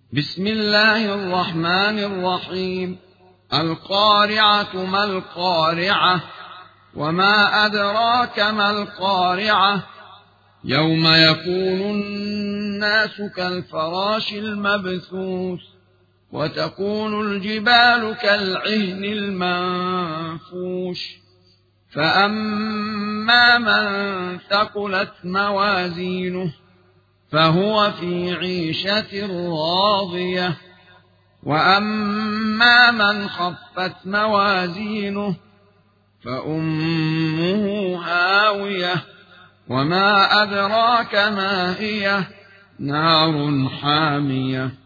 بسم الله الرحمن الرحيم. القارعة ما القارعة وما أدراك ما القارعة يوم يكون الناس كالفراش المبثوث وتكون الجبال كالعهن المنفوش فأما من ثقلت موازينه فهو في عيشة راضية وأما من خفت موازينه فأمه هاوية وما أدراك ما هي نار حامية